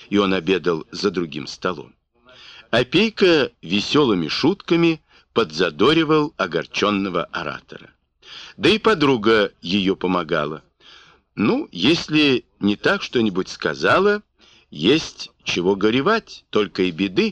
и он обедал за другим столом. Опейка веселыми шутками подзадоривал огорченного оратора. Да и подруга ее помогала. Ну, если не так что-нибудь сказала, есть чего горевать, только и беды.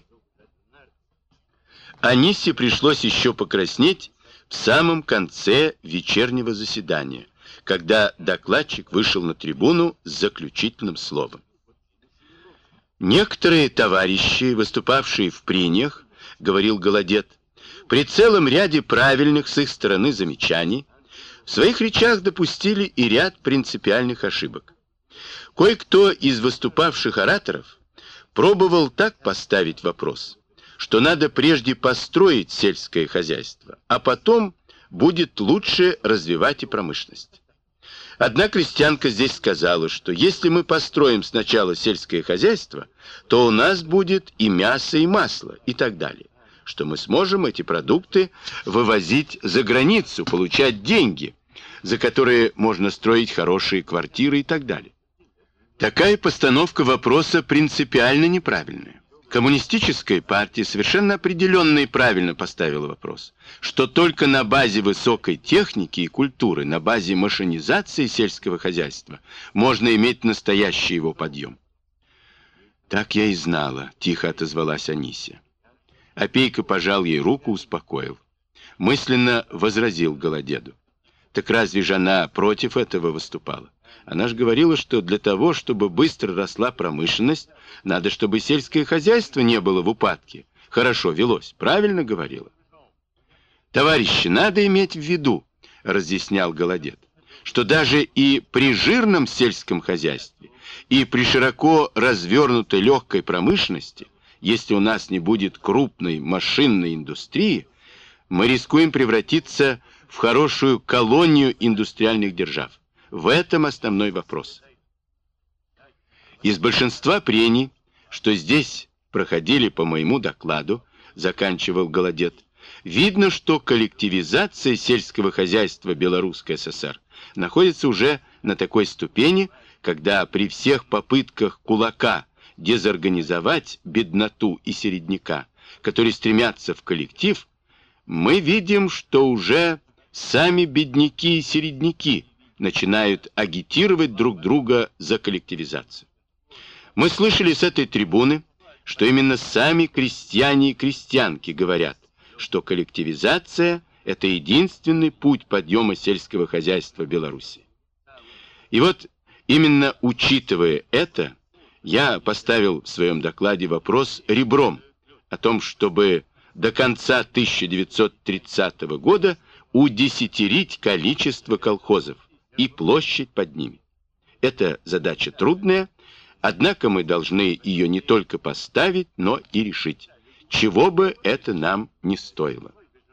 Анисе пришлось еще покраснеть в самом конце вечернего заседания, когда докладчик вышел на трибуну с заключительным словом. Некоторые товарищи, выступавшие в прениях, говорил Голодец, при целом ряде правильных с их стороны замечаний, в своих речах допустили и ряд принципиальных ошибок. Кое-кто из выступавших ораторов пробовал так поставить вопрос, что надо прежде построить сельское хозяйство, а потом будет лучше развивать и промышленность. Одна крестьянка здесь сказала, что если мы построим сначала сельское хозяйство, то у нас будет и мясо, и масло, и так далее, что мы сможем эти продукты вывозить за границу, получать деньги, за которые можно строить хорошие квартиры и так далее. Такая постановка вопроса принципиально неправильная. Коммунистическая партия совершенно определенно и правильно поставила вопрос, что только на базе высокой техники и культуры, на базе машинизации сельского хозяйства можно иметь настоящий его подъем. «Так я и знала», — тихо отозвалась Анисия. Опейка пожал ей руку, успокоил. Мысленно возразил Голодеду. Так разве же она против этого выступала? Она же говорила, что для того, чтобы быстро росла промышленность, надо, чтобы сельское хозяйство не было в упадке, хорошо велось. Правильно говорила? Товарищи, надо иметь в виду, разъяснял Голодец, что даже и при жирном сельском хозяйстве, и при широко развернутой легкой промышленности, если у нас не будет крупной машинной индустрии, мы рискуем превратиться в хорошую колонию индустриальных держав. В этом основной вопрос. Из большинства прений, что здесь проходили по моему докладу, заканчивал Голодец, видно, что коллективизация сельского хозяйства Белорусской ССР находится уже на такой ступени, когда при всех попытках кулака дезорганизовать бедноту и середняка, которые стремятся в коллектив, мы видим, что уже сами бедняки и середняки начинают агитировать друг друга за коллективизацию. Мы слышали с этой трибуны, что именно сами крестьяне и крестьянки говорят, что коллективизация – это единственный путь подъема сельского хозяйства Беларуси. И вот именно учитывая это, я поставил в своем докладе вопрос ребром о том, чтобы до конца 1930 года удесятерить количество колхозов и площадь под ними. Это задача трудная, однако мы должны ее не только поставить, но и решить, чего бы это нам не стоило.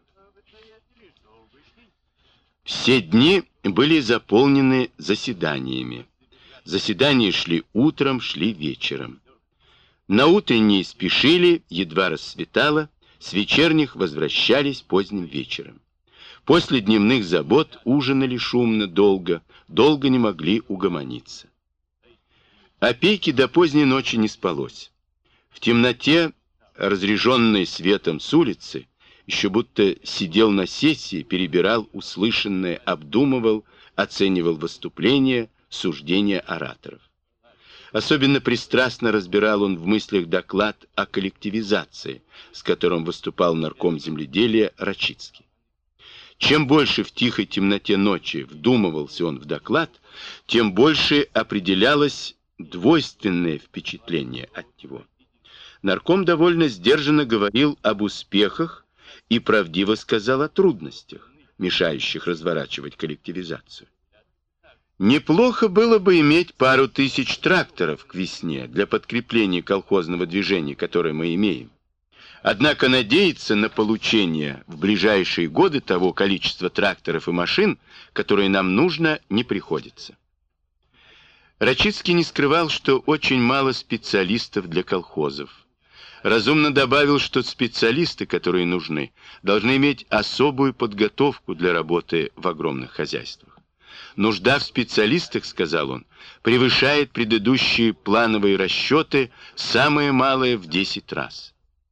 Все дни были заполнены заседаниями. Заседания шли утром, шли вечером. На утренние спешили, едва рассветало, с вечерних возвращались поздним вечером. После дневных забот ужинали шумно, долго не могли угомониться. Опейке до поздней ночи не спалось. В темноте, разряженной светом с улицы, еще будто сидел на сессии, перебирал услышанное, обдумывал, оценивал выступления, суждения ораторов. Особенно пристрастно разбирал он в мыслях доклад о коллективизации, с которым выступал нарком земледелия Рачицкий. Чем больше в тихой темноте ночи вдумывался он в доклад, тем больше определялось двойственное впечатление от него. Нарком довольно сдержанно говорил об успехах и правдиво сказал о трудностях, мешающих разворачивать коллективизацию. Неплохо было бы иметь пару тысяч тракторов к весне для подкрепления колхозного движения, которое мы имеем. Однако надеяться на получение в ближайшие годы того количества тракторов и машин, которые нам нужно, не приходится. Рачицкий не скрывал, что очень мало специалистов для колхозов. Разумно добавил, что специалисты, которые нужны, должны иметь особую подготовку для работы в огромных хозяйствах. Нужда в специалистах, сказал он, превышает предыдущие плановые расчеты самое малое в 10 раз.